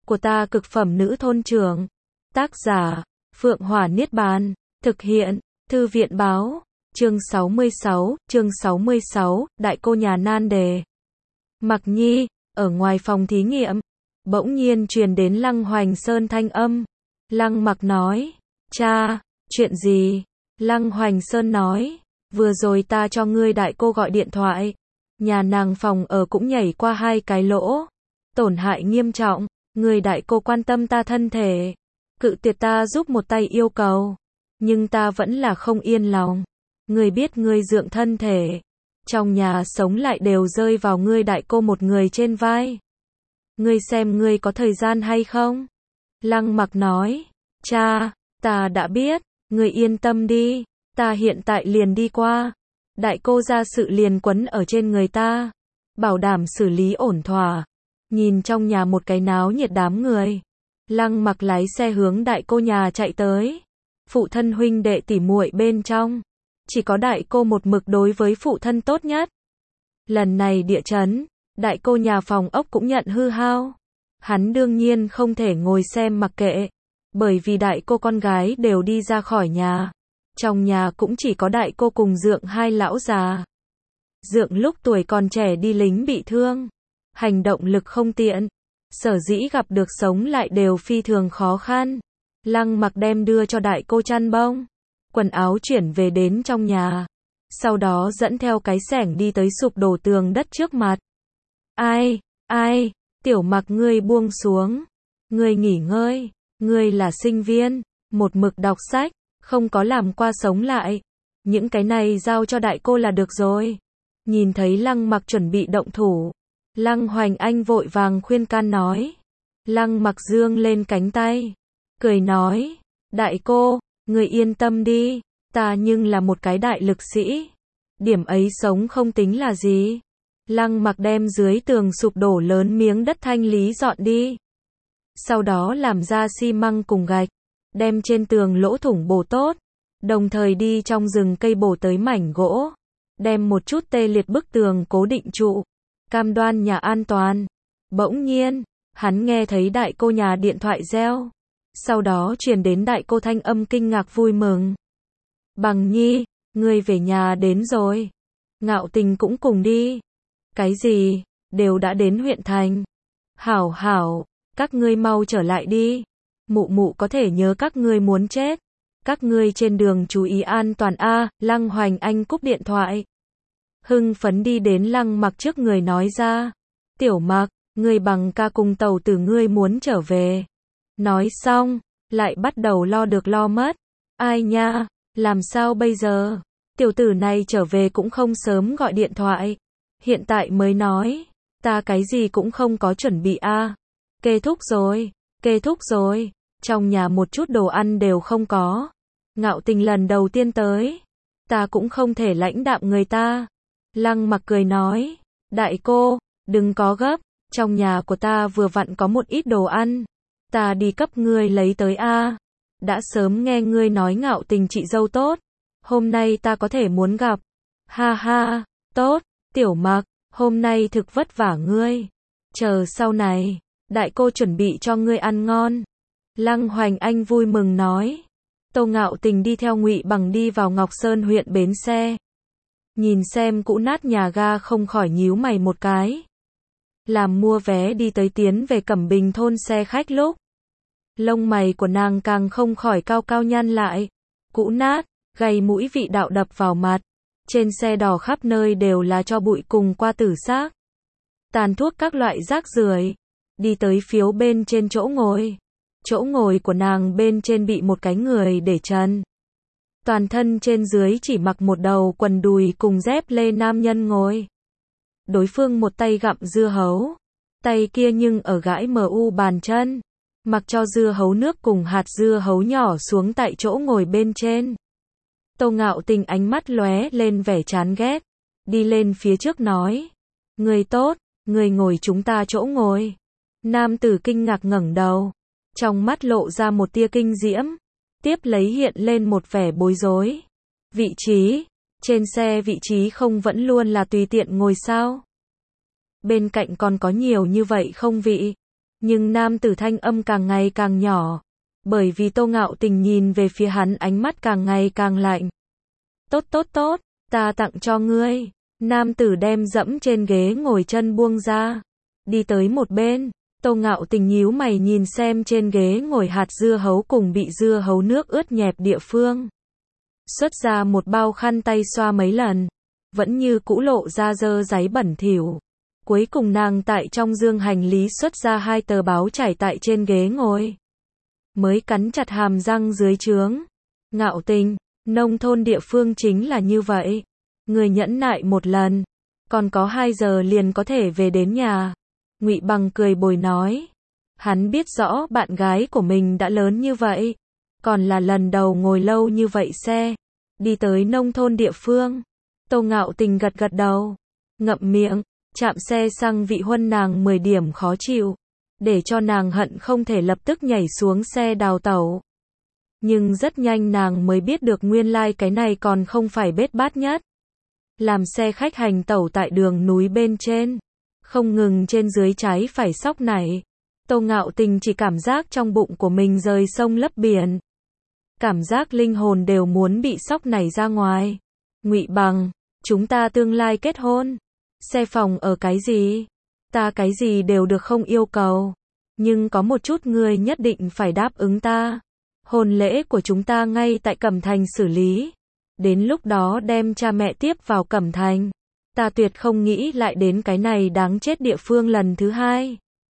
của ta cực phẩm nữ thôn trưởng. Tác giả, Phượng Hỏa Niết Bàn. Thực hiện, Thư viện Báo. Chương 66, Đại cô nhà nan đề. Mặc Nhi, ở ngoài phòng thí nghiệm, bỗng nhiên truyền đến Lăng Hoành Sơn thanh âm. Lăng Mặc nói, cha, chuyện gì? Lăng Hoành Sơn nói, vừa rồi ta cho ngươi đại cô gọi điện thoại. Nhà nàng phòng ở cũng nhảy qua 2 cái lỗ. Tổn hại nghiêm trọng, người đại cô quan tâm ta thân thể. Cự tuyệt ta giúp một tay yêu cầu. Nhưng ta vẫn là không yên lòng. Ngươi biết ngươi dưỡng thân thể. Trong nhà sống lại đều rơi vào ngươi đại cô một người trên vai. Ngươi xem ngươi có thời gian hay không? Lăng Mặc nói, cha, ta đã biết, ngươi yên tâm đi, ta hiện tại liền đi qua. Đại cô ra sự liền quấn ở trên người ta, bảo đảm xử lý ổn thỏa. Nhìn trong nhà một cái náo nhiệt đám người, Lăng Mặc lái xe hướng đại cô nhà chạy tới. Phụ thân huynh đệ tỉ muội bên trong, chỉ có đại cô một mực đối với phụ thân tốt nhất. Lần này địa chấn, đại cô nhà phòng ốc cũng nhận hư hao. Hắn đương nhiên không thể ngồi xem mặc kệ, bởi vì đại cô con gái đều đi ra khỏi nhà. Trong nhà cũng chỉ có đại cô cùng Dượng 2 lão già. Dượng lúc tuổi còn trẻ đi lính bị thương, hành động lực không tiện, sở dĩ gặp được sống lại đều phi thường khó khăn. Lăng Mặc đem đưa cho đại cô chăn bông, quần áo chuyển về đến trong nhà, sau đó dẫn theo cái xẻng đi tới sụp đổ tường đất trước mặt. Ai, Tiểu Mặc ngươi buông xuống, ngươi nghỉ ngơi, ngươi là sinh viên, một mực đọc sách, không có làm qua sống lại, những cái này giao cho đại cô là được rồi. Nhìn thấy Lăng Mặc chuẩn bị động thủ, Lăng Hoành Anh vội vàng khuyên can nói. Lăng Mặc dương lên cánh tay, cười nói, đại cô, người yên tâm đi, ta nhưng là một cái đại lực sĩ, điểm ấy sống không tính là gì. Lăng Mặc đem dưới tường sụp đổ lớn miếng đất thanh lý dọn đi, sau đó làm ra xi măng cùng gạch, đem trên tường lỗ thủng bổ tốt, đồng thời đi trong rừng cây bổ tới mảnh gỗ, đem một chút tê liệt bức tường cố định trụ, cam đoan nhà an toàn. Bỗng nhiên, hắn nghe thấy đại cô nhà điện thoại reo, sau đó truyền đến đại cô thanh âm kinh ngạc vui mừng. Bằng Nhi, ngươi về nhà đến rồi. Ngạo Tình cũng cùng đi. Cái gì, đều đã đến huyện thành. Hảo, các ngươi mau trở lại đi. Mụ mụ có thể nhớ các ngươi muốn chết. Các ngươi trên đường chú ý an toàn a. Lăng Hoành Anh cúp điện thoại, hưng phấn đi đến Lăng Mặc trước người nói ra. Tiểu Mặc, ngươi bằng ca cùng tàu tử ngươi muốn trở về. Nói xong, lại bắt đầu lo được lo mất. Ai nha, làm sao bây giờ? Tiểu tử này trở về cũng không sớm gọi điện thoại. Hiện tại mới nói, ta cái gì cũng không có chuẩn bị a. Kết thúc rồi, trong nhà một chút đồ ăn đều không có. Ngạo Tình lần đầu tiên tới, ta cũng không thể lãnh đạm người ta. Lăng Mặc cười nói, đại cô, đừng có gấp, trong nhà của ta vừa vặn có một ít đồ ăn, ta đi cấp ngươi lấy tới a. Đã sớm nghe ngươi nói Ngạo Tình chị dâu tốt, hôm nay ta có thể muốn gặp. Ha, tốt, Tiểu Mặc, hôm nay thực vất vả ngươi. Chờ sau này, đại cô chuẩn bị cho ngươi ăn ngon. Lăng Hoành Anh vui mừng nói. Tô Ngạo Tình đi theo Ngụy Bằng đi vào Ngọc Sơn huyện bến xe. Nhìn xem cũ nát nhà ga không khỏi nhíu mày một cái. Làm mua vé đi tới tiến về Cẩm Bình thôn xe khách lúc, lông mày của nàng càng không khỏi cao cao nhăn lại. Cũ nát, gầy mũi vị đạo đập vào mặt. Trên xe đỏ khắp nơi đều là tro bụi cùng qua tử xác, tàn thuốc các loại rác rưởi. Đi tới phiếu bên trên chỗ ngồi. Chỗ ngồi của nàng bên trên bị một cái người để trần. Toàn thân trên dưới chỉ mặc một đầu quần đùi cùng dép lê nam nhân ngồi. Đối phương một tay gặm dưa hấu, tay kia nhưng ở gãi bàn chân, mặc cho dưa hấu nước cùng hạt dưa hấu nhỏ xuống tại chỗ ngồi bên trên. Tô Ngạo Tình ánh mắt lóe lên vẻ chán ghét, đi lên phía trước nói, người tốt, người ngồi chúng ta chỗ ngồi. Nam tử kinh ngạc ngẩng đầu, trong mắt lộ ra một tia kinh diễm, tiếp lấy hiện lên một vẻ bối rối. Vị trí, trên xe vị trí không vẫn luôn là tùy tiện ngồi sao? Bên cạnh còn có nhiều như vậy không vị? Nhưng nam tử thanh âm càng ngày càng nhỏ, bởi vì Tô Ngạo Tình nhìn về phía hắn ánh mắt càng ngày càng lạnh. Tốt tốt tốt, ta tặng cho ngươi. Nam tử đem dẫm trên ghế ngồi chân buông ra, đi tới một bên. Tô Ngạo Tình nhíu mày nhìn xem trên ghế ngồi hạt dưa hấu cùng bị dưa hấu nước ướt nhẹp địa phương. Xuất ra một bao khăn tay xoa mấy lần, vẫn như cũ lộ ra dơ dáy bẩn thỉu. Cuối cùng nàng tại trong dương hành lý xuất ra 2 tờ báo trải tại trên ghế ngồi. Mới cắn chặt hàm răng dưới trướng. Ngạo Tình, nông thôn địa phương chính là như vậy. Người nhẫn nại một lần, còn có 2 giờ liền có thể về đến nhà. Ngụy Bằng cười bồi nói. Hắn biết rõ bạn gái của mình đã lớn như vậy, còn là lần đầu ngồi lâu như vậy xe, đi tới nông thôn địa phương. Tô Ngạo Tình gật gật đầu, ngậm miệng, chạm xe xăng vị huân nàng 10 điểm khó chịu, để cho nàng hận không thể lập tức nhảy xuống xe đào tẩu. Nhưng rất nhanh nàng mới biết được nguyên lai cái này còn không phải bết bát nhất. Làm xe khách hành tẩu tại đường núi bên trên, không ngừng trên dưới trái phải sóc nảy. Tô Ngạo Tình chỉ cảm giác trong bụng của mình rời sông lấp biển. Cảm giác linh hồn đều muốn bị sóc nảy ra ngoài. Ngụy Bằng, chúng ta tương lai kết hôn. Xe phòng ở cái gì? Ta cái gì đều được không yêu cầu. Nhưng có một chút ngươi nhất định phải đáp ứng ta. Hôn lễ của chúng ta ngay tại Cẩm Thành xử lý. Đến lúc đó đem cha mẹ tiếp vào Cẩm Thành. Ta tuyệt không nghĩ lại đến cái này đáng chết địa phương lần thứ 2.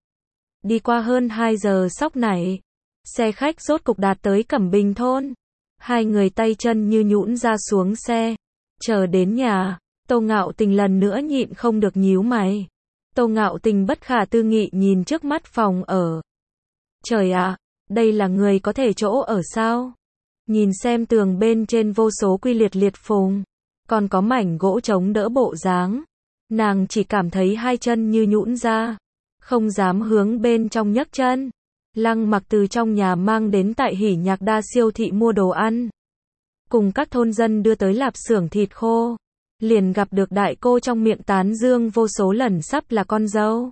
Đi qua hơn 2 giờ sóc nảy, xe khách rốt cục đạt tới Cẩm Bình thôn. 2 người tay chân như nhũn ra xuống xe. Chờ đến nhà, Tô Ngạo Tình lần nữa nhịn không được nhíu mày. Tô Ngạo Tình bất khả tư nghị nhìn trước mắt phòng ở. Trời ạ, đây là người có thể chỗ ở sao? Nhìn xem tường bên trên vô số quy liệt phùng, còn có mảnh gỗ chống đỡ bộ dáng. Nàng chỉ cảm thấy 2 chân như nhũn ra, không dám hướng bên trong nhấc chân. Lăng Mặc từ trong nhà mang đến tại Hỉ Nhạc Đa siêu thị mua đồ ăn, cùng các thôn dân đưa tới lạp xưởng thịt khô. Liền gặp được đại cô trong miệng tán dương vô số lần sắp là con dâu.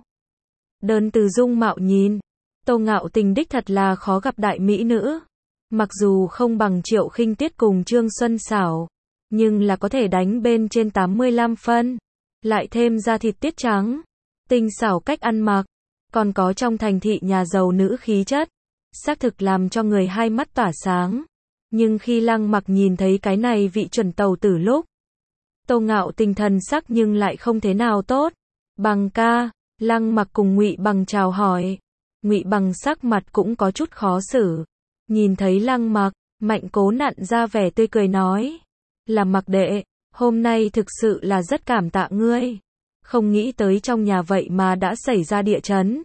Đơn từ dung mạo nhìn, Tô Ngạo Tình đích thật là khó gặp đại mỹ nữ. Mặc dù không bằng Triệu Khinh Tuyết cùng Trương Xuân Xảo, nhưng là có thể đánh bên trên 85 phân. Lại thêm da thịt tiết trắng, tinh xảo cách ăn mặc, còn có trong thành thị nhà giàu nữ khí chất, xác thực làm cho người hai mắt tỏa sáng. Nhưng khi Lăng Mặc nhìn thấy cái này vị chuẩn tàu tử lúc, Tô Ngạo Tình thần sắc nhưng lại không thế nào tốt. Bằng ca, Lăng Mặc cùng Ngụy Bằng chào hỏi. Ngụy Bằng sắc mặt cũng có chút khó xử. Nhìn thấy Lăng Mặc, Mạnh Cố nặn ra vẻ tươi cười nói. Là Mặc đệ, hôm nay thực sự là rất cảm tạ ngươi. Không nghĩ tới trong nhà vậy mà đã xảy ra địa chấn.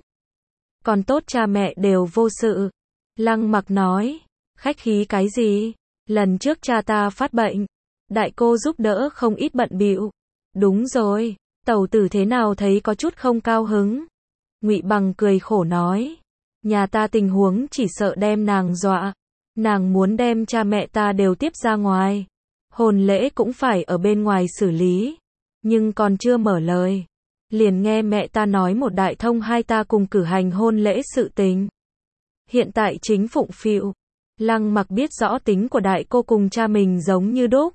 Còn tốt cha mẹ đều vô sự. Lăng Mặc nói, khách khí cái gì? Lần trước cha ta phát bệnh, đại cô giúp đỡ không ít bận bịu. Đúng rồi, tẩu tử thế nào thấy có chút không cao hứng. Ngụy Bằng cười khổ nói, nhà ta tình huống chỉ sợ đem nàng dọa. Nàng muốn đem cha mẹ ta đều tiếp ra ngoài. Hôn lễ cũng phải ở bên ngoài xử lý. Nhưng còn chưa mở lời, liền nghe mẹ ta nói một đại thông hai ta cùng cử hành hôn lễ sự tình. Hiện tại chính phụng phịu. Lăng Mặc biết rõ tính của đại cô cùng cha mình giống như đúc.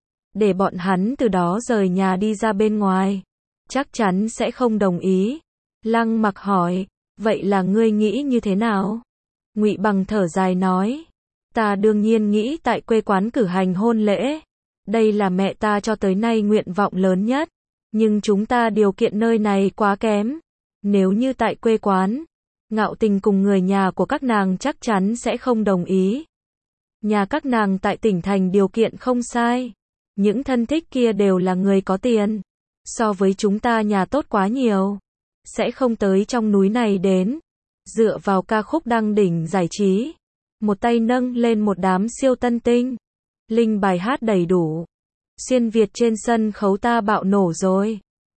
Để bọn hắn từ đó rời nhà đi ra bên ngoài, chắc chắn sẽ không đồng ý. Lăng Mặc hỏi, vậy là ngươi nghĩ như thế nào? Ngụy Bằng thở dài nói, ta đương nhiên nghĩ tại quê quán cử hành hôn lễ. Đây là mẹ ta cho tới nay nguyện vọng lớn nhất. Nhưng chúng ta điều kiện nơi này quá kém. Nếu như tại quê quán, Ngạo Tình cùng người nhà của các nàng chắc chắn sẽ không đồng ý. Nhà các nàng tại tỉnh thành điều kiện không sai. Những thân thích kia đều là người có tiền. So với chúng ta nhà tốt quá nhiều. Sẽ không tới trong núi này đến. Dựa vào ca khúc đăng đỉnh giải trí. Một tay nâng lên một đám siêu tân tinh. Linh bài hát đầy đủ. Xuyên Việt trên sân khấu ta bạo nổ rồi.